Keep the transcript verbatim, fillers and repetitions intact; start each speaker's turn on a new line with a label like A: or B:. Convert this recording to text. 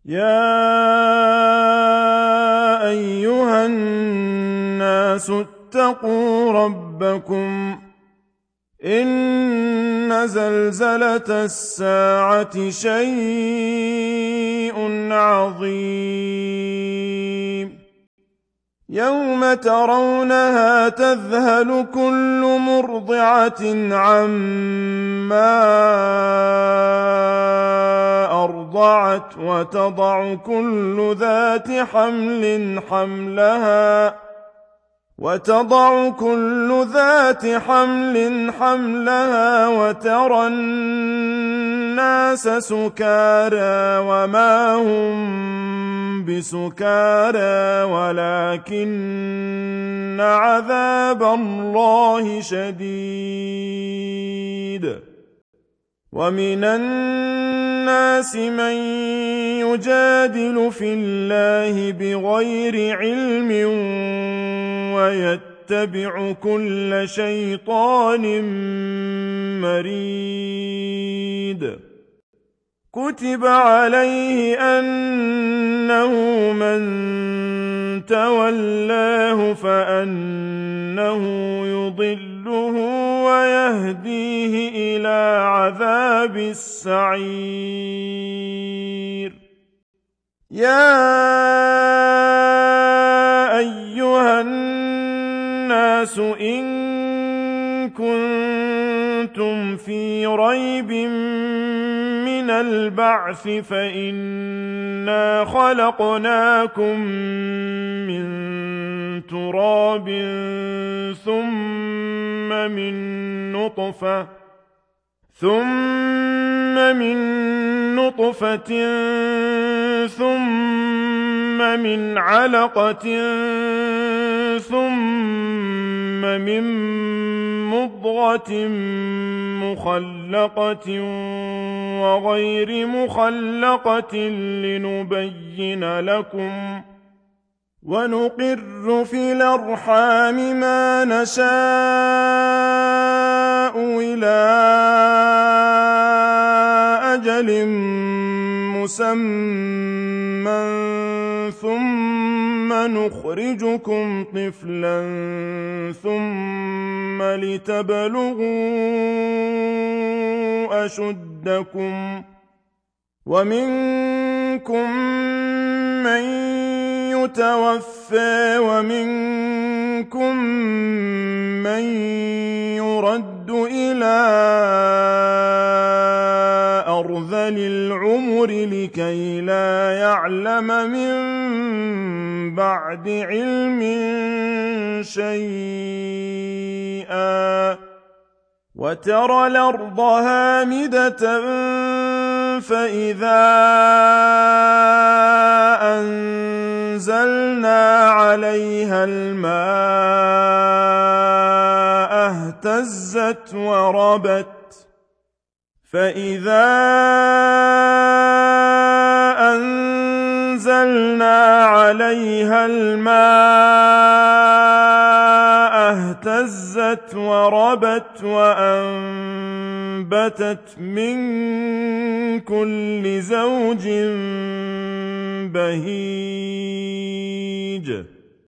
A: يَا أَيُّهَا النَّاسُ اتَّقُوا رَبَّكُمْ إِنَّ زَلْزَلَةَ السَّاعَةِ شَيْءٌ عَظِيمٌ يَوْمَ تَرَوْنَهَا تَذْهَلُ كُلُّ مُرْضِعَةٍ عَمَّا أَرْضَعَتْ وَتَضَعُ كُلُّ ذَاتِ حَمْلٍ حَمْلَهَا وتضع كل ذات حمل حملها وترى الناس سكارى وما هم بسكارى ولكن عذاب الله شديد ومن الناس من يجادل في الله بغير علم ويتبع كل شيطان مريد كتب عليه أنه من تولاه فأنه يضله ويهديه إلى عذاب السعير يا أيها الناس إن كنتم في ريب من البعث فإنا خلقناكم من تراب ثم من نطفة ثم من نطفة ثم من علقة ثم من مضغة مخلقة وغير مخلقة لنبين لكم ونقر في الأرحام ما نشاء إلى أجل مسمى ثم نخرجكم طفلا ثم لتبلغوا أشدكم ومنكم من يتوفى ومنكم من يرد إلى أرذل العمر لكي لا يعلم من بعد علم شيئا وترى الأرض هامدة فإذا أنزلنا عليها الماء اهتزت وربت فإذا أنزلنا عليها الماء اهتزت وربت وأنبتت من كل زوج بهيج